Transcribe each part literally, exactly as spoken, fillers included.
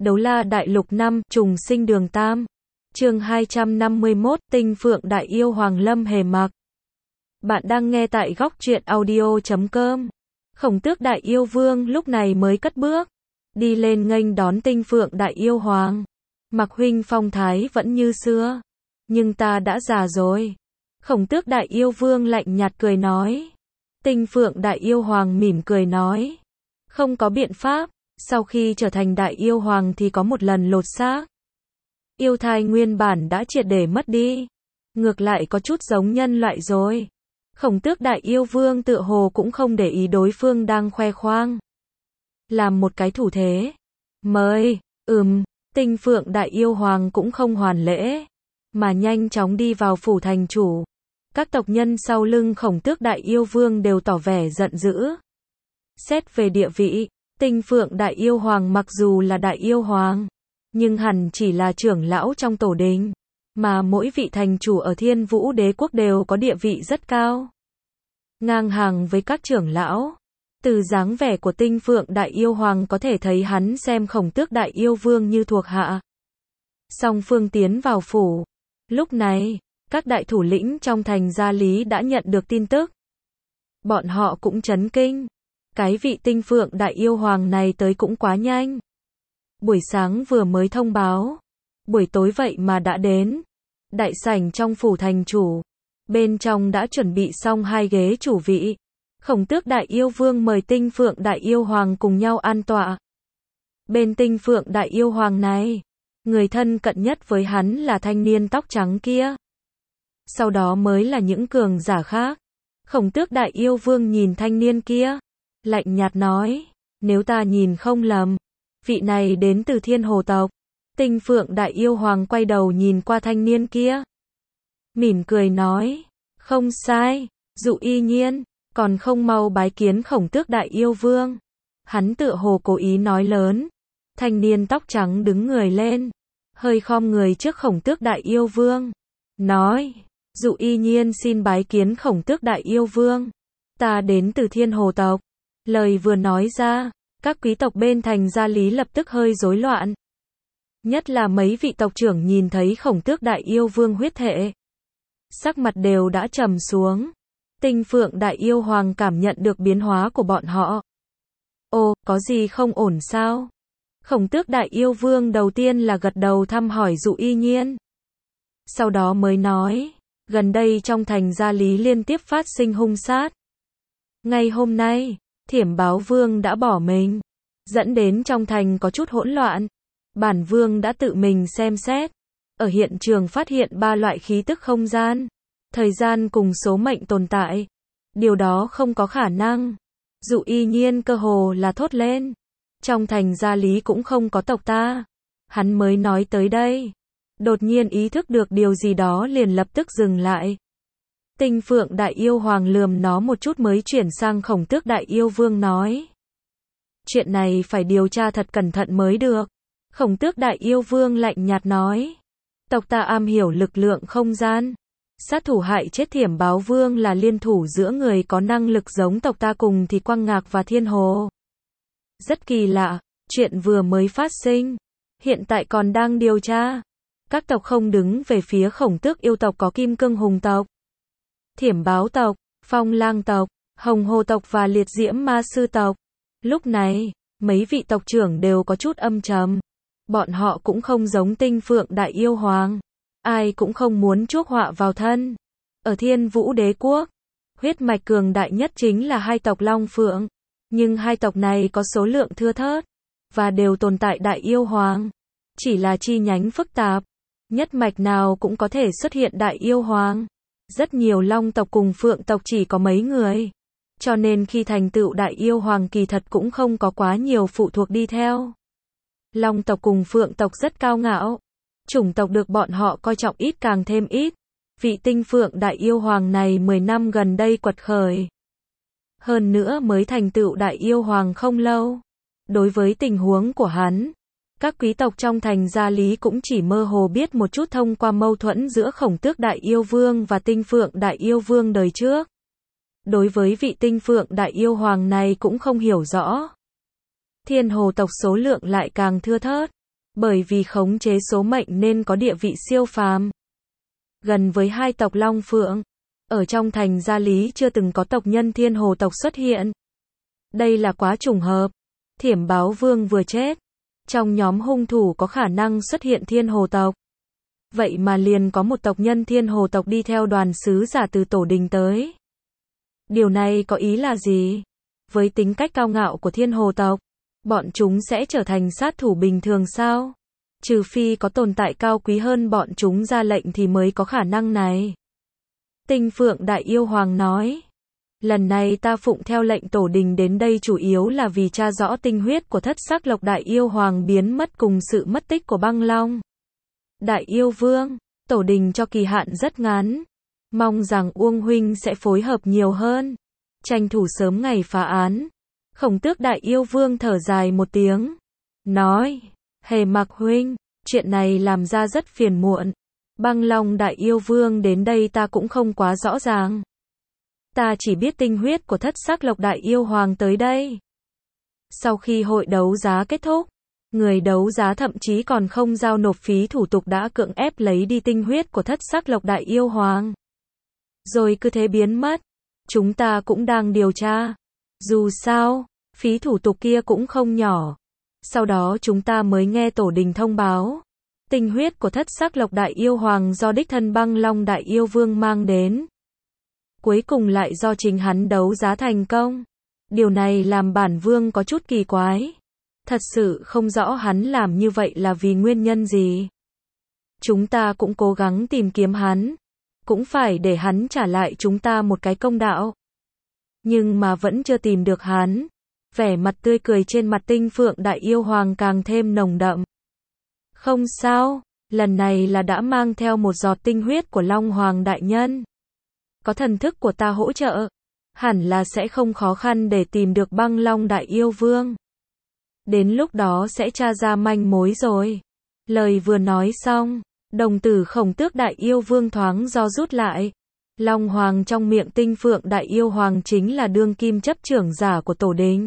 Đấu La Đại Lục năm, Trùng Sinh Đường Tam. Chương hai trăm năm mươi mốt, Tinh Phượng Đại Yêu Hoàng Lâm Hề Mặc. Bạn đang nghe tại góc truyện audio chấm com. Khổng Tước Đại Yêu Vương lúc này mới cất bước, đi lên nghênh đón Tinh Phượng Đại Yêu Hoàng. Mặc huynh phong thái vẫn như xưa, nhưng ta đã già rồi. Khổng Tước Đại Yêu Vương lạnh nhạt cười nói. Tinh Phượng Đại Yêu Hoàng mỉm cười nói. Không có biện pháp, sau khi trở thành Đại Yêu Hoàng thì có một lần lột xác. Yêu thai nguyên bản đã triệt để mất đi, ngược lại có chút giống nhân loại rồi. Khổng Tước Đại Yêu Vương tựa hồ cũng không để ý đối phương đang khoe khoang, làm một cái thủ thế. Mời, ừm, Tinh Phượng Đại Yêu Hoàng cũng không hoàn lễ, mà nhanh chóng đi vào phủ thành chủ. Các tộc nhân sau lưng Khổng Tước Đại Yêu Vương đều tỏ vẻ giận dữ. Xét về địa vị, Tinh Phượng Đại Yêu Hoàng mặc dù là Đại Yêu Hoàng, nhưng hẳn chỉ là trưởng lão trong tổ đình, mà mỗi vị thành chủ ở Thiên Vũ Đế quốc đều có địa vị rất cao, ngang hàng với các trưởng lão. Từ dáng vẻ của Tinh Phượng Đại Yêu Hoàng có thể thấy hắn xem Khổng Tước Đại Yêu Vương như thuộc hạ. Song phương tiến vào phủ. Lúc này, các đại thủ lĩnh trong thành Gia Lý đã nhận được tin tức. Bọn họ cũng chấn kinh. Cái vị Tinh Phượng Đại Yêu Hoàng này tới cũng quá nhanh. Buổi sáng vừa mới thông báo, buổi tối vậy mà đã đến. Đại sảnh trong phủ thành chủ, bên trong đã chuẩn bị xong hai ghế chủ vị. Khổng Tước Đại Yêu Vương mời Tinh Phượng Đại Yêu Hoàng cùng nhau an tọa. Bên Tinh Phượng Đại Yêu Hoàng này, người thân cận nhất với hắn là thanh niên tóc trắng kia. Sau đó mới là những cường giả khác. Khổng Tước Đại Yêu Vương nhìn thanh niên kia, lạnh nhạt nói, nếu ta nhìn không lầm, vị này đến từ Thiên Hồ tộc. Tinh Phượng Đại Yêu Hoàng quay đầu nhìn qua thanh niên kia, mỉm cười nói, không sai, Dụ Y Nhiên, còn không mau bái kiến Khổng Tước Đại Yêu Vương. Hắn tựa hồ cố ý nói lớn. Thanh niên tóc trắng đứng người lên, hơi khom người trước Khổng Tước Đại Yêu Vương, nói, Dụ Y Nhiên xin bái kiến Khổng Tước Đại Yêu Vương. Ta đến từ Thiên Hồ tộc. Lời vừa nói ra, các quý tộc bên thành Gia Lý lập tức hơi rối loạn. Nhất là mấy vị tộc trưởng nhìn thấy Khổng Tước Đại Yêu Vương huyết thể, sắc mặt đều đã trầm xuống. Tinh Phượng Đại Yêu Hoàng cảm nhận được biến hóa của bọn họ. Ồ, có gì không ổn sao? Khổng Tước Đại Yêu Vương đầu tiên là gật đầu thăm hỏi Dụ Y Nhiên. Sau đó mới nói, gần đây trong thành Gia Lý liên tiếp phát sinh hung sát. Ngay hôm nay, Thiểm Báo Vương đã bỏ mình, dẫn đến trong thành có chút hỗn loạn. Bản Vương đã tự mình xem xét, ở hiện trường phát hiện ba loại khí tức không gian, thời gian cùng số mệnh tồn tại. Điều đó không có khả năng. Dụ Y Nhiên cơ hồ là thốt lên. Trong thành Gia Lý cũng không có tộc ta. Hắn mới nói tới đây, đột nhiên ý thức được điều gì đó liền lập tức dừng lại. Tinh Phượng Đại Yêu Hoàng lườm nó một chút mới chuyển sang Khổng Tước Đại Yêu Vương nói. Chuyện này phải điều tra thật cẩn thận mới được. Khổng Tước Đại Yêu Vương lạnh nhạt nói. Tộc ta am hiểu lực lượng không gian. Sát thủ hại chết Thiểm Báo Vương là liên thủ giữa người có năng lực giống tộc ta cùng thì Quang Ngạc và Thiên Hồ. Rất kỳ lạ, chuyện vừa mới phát sinh, hiện tại còn đang điều tra. Các tộc không đứng về phía Khổng Tước yêu tộc có Kim Cương Hùng tộc, Thiểm Báo tộc, Phong Lang tộc, Hồng Hồ tộc và Liệt Diễm Ma Sư tộc. Lúc này, mấy vị tộc trưởng đều có chút âm trầm. Bọn họ cũng không giống Tinh Phượng Đại Yêu Hoàng. Ai cũng không muốn chuốc họa vào thân. Ở Thiên Vũ Đế quốc, huyết mạch cường đại nhất chính là hai tộc Long Phượng. Nhưng hai tộc này có số lượng thưa thớt, và đều tồn tại Đại Yêu Hoàng. Chỉ là chi nhánh phức tạp. Nhất mạch nào cũng có thể xuất hiện Đại Yêu Hoàng. Rất nhiều Long tộc cùng Phượng tộc chỉ có mấy người. Cho nên khi thành tựu Đại Yêu Hoàng kỳ thật cũng không có quá nhiều phụ thuộc đi theo. Long tộc cùng Phượng tộc rất cao ngạo. Chủng tộc được bọn họ coi trọng ít càng thêm ít. Vị Tinh Phượng Đại Yêu Hoàng này mười năm gần đây quật khởi. Hơn nữa mới thành tựu Đại Yêu Hoàng không lâu. Đối với tình huống của hắn, các quý tộc trong thành Gia Lý cũng chỉ mơ hồ biết một chút thông qua mâu thuẫn giữa Khổng Tước Đại Yêu Vương và Tinh Phượng Đại Yêu Vương đời trước. Đối với vị Tinh Phượng Đại Yêu Hoàng này cũng không hiểu rõ. Thiên Hồ tộc số lượng lại càng thưa thớt. Bởi vì khống chế số mệnh nên có địa vị siêu phàm. Gần với hai tộc Long Phượng, ở trong thành Gia Lý chưa từng có tộc nhân Thiên Hồ tộc xuất hiện. Đây là quá trùng hợp. Thiểm Báo Vương vừa chết, trong nhóm hung thủ có khả năng xuất hiện Thiên Hồ tộc. Vậy mà liền có một tộc nhân Thiên Hồ tộc đi theo đoàn sứ giả từ Tổ Đình tới. Điều này có ý là gì? Với tính cách cao ngạo của Thiên Hồ tộc, bọn chúng sẽ trở thành sát thủ bình thường sao? Trừ phi có tồn tại cao quý hơn bọn chúng ra lệnh thì mới có khả năng này. Tinh Phượng Đại Yêu Hoàng nói, lần này ta phụng theo lệnh Tổ Đình đến đây chủ yếu là vì tra rõ tinh huyết của Thất Sắc Lộc Đại Yêu Hoàng biến mất cùng sự mất tích của Băng Long. Đại Yêu Vương, Tổ Đình cho kỳ hạn rất ngắn. Mong rằng Uông Huynh sẽ phối hợp nhiều hơn, tranh thủ sớm ngày phá án. Khổng Tước Đại Yêu Vương thở dài một tiếng, nói, Hề Mặc Huynh, chuyện này làm ra rất phiền muộn. Băng Long Đại Yêu Vương đến đây ta cũng không quá rõ ràng. Ta chỉ biết tinh huyết của Thất Sắc Lộc Đại Yêu Hoàng tới đây. Sau khi hội đấu giá kết thúc, người đấu giá thậm chí còn không giao nộp phí thủ tục đã cưỡng ép lấy đi tinh huyết của Thất Sắc Lộc Đại Yêu Hoàng. Rồi cứ thế biến mất. Chúng ta cũng đang điều tra. Dù sao, phí thủ tục kia cũng không nhỏ. Sau đó chúng ta mới nghe Tổ Đình thông báo, tinh huyết của Thất Sắc Lộc Đại Yêu Hoàng do đích thân Băng Long Đại Yêu Vương mang đến. Cuối cùng lại do chính hắn đấu giá thành công. Điều này làm bản vương có chút kỳ quái. Thật sự không rõ hắn làm như vậy là vì nguyên nhân gì. Chúng ta cũng cố gắng tìm kiếm hắn. Cũng phải để hắn trả lại chúng ta một cái công đạo. Nhưng mà vẫn chưa tìm được hắn. Vẻ mặt tươi cười trên mặt Tinh Phượng Đại Yêu Hoàng càng thêm nồng đậm. Không sao, lần này là đã mang theo một giọt tinh huyết của Long Hoàng Đại Nhân. Có thần thức của ta hỗ trợ, hẳn là sẽ không khó khăn để tìm được Băng Long Đại Yêu Vương. Đến lúc đó sẽ tra ra manh mối rồi. Lời vừa nói xong, đồng tử Khổng Tước Đại Yêu Vương thoáng do rút lại. Long Hoàng trong miệng Tinh Phượng Đại Yêu Hoàng chính là đương kim chấp trưởng giả của Tổ Đình.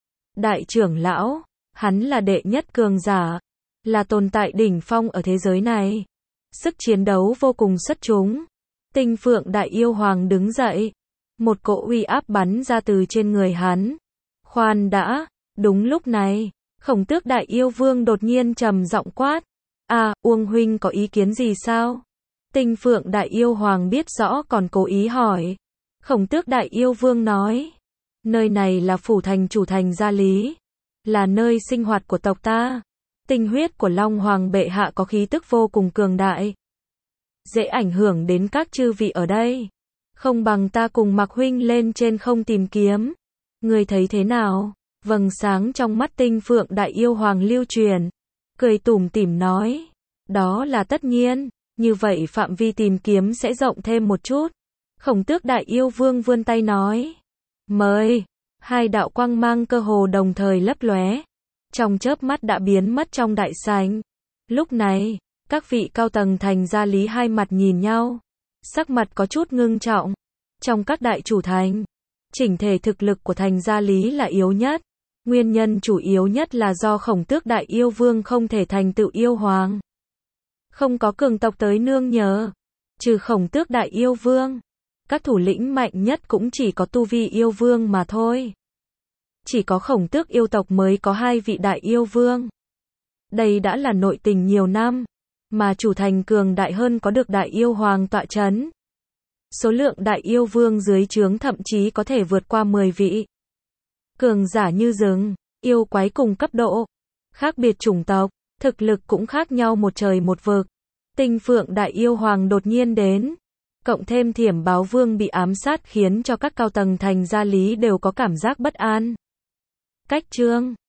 Đại trưởng lão, hắn là đệ nhất cường giả, là tồn tại đỉnh phong ở thế giới này. Sức chiến đấu vô cùng xuất chúng. Tinh Phượng Đại Yêu Hoàng đứng dậy. Một cỗ uy áp bắn ra từ trên người hắn. Khoan đã, đúng lúc này, Khổng Tước Đại Yêu Vương đột nhiên trầm giọng quát. À, Uông Huynh có ý kiến gì sao? Tinh Phượng Đại Yêu Hoàng biết rõ còn cố ý hỏi. Khổng Tước Đại Yêu Vương nói. Nơi này là phủ thành chủ thành Gia Lý. Là nơi sinh hoạt của tộc ta. Tinh huyết của Long Hoàng bệ hạ có khí tức vô cùng cường đại. Dễ ảnh hưởng đến các chư vị ở đây. Không bằng ta cùng Mặc Huynh lên trên không tìm kiếm. Người thấy thế nào? Vầng sáng trong mắt Tinh Phượng Đại Yêu Hoàng lưu truyền. Cười tủm tỉm nói. Đó là tất nhiên. Như vậy phạm vi tìm kiếm sẽ rộng thêm một chút. Khổng Tước Đại Yêu Vương vươn tay nói. Mời. Hai đạo quang mang cơ hồ đồng thời lấp lóe. Trong chớp mắt đã biến mất trong đại sảnh. Lúc này, các vị cao tầng thành Gia Lý hai mặt nhìn nhau. Sắc mặt có chút ngưng trọng. Trong các đại chủ thành, chỉnh thể thực lực của thành Gia Lý là yếu nhất. Nguyên nhân chủ yếu nhất là do Khổng Tước Đại Yêu Vương không thể thành tựu yêu hoàng. Không có cường tộc tới nương nhờ. Trừ Khổng Tước Đại Yêu Vương, các thủ lĩnh mạnh nhất cũng chỉ có tu vi yêu vương mà thôi. Chỉ có Khổng Tước yêu tộc mới có hai vị đại yêu vương. Đây đã là nội tình nhiều năm, mà chủ thành cường đại hơn có được đại yêu hoàng tọa chấn. Số lượng đại yêu vương dưới trướng thậm chí có thể vượt qua mười vị. Cường giả như rừng, yêu quái cùng cấp độ, khác biệt chủng tộc, thực lực cũng khác nhau một trời một vực. Tinh Phượng Đại Yêu Hoàng đột nhiên đến, cộng thêm Thiểm Báo Vương bị ám sát khiến cho các cao tầng thành Gia Lý đều có cảm giác bất an. Cách chương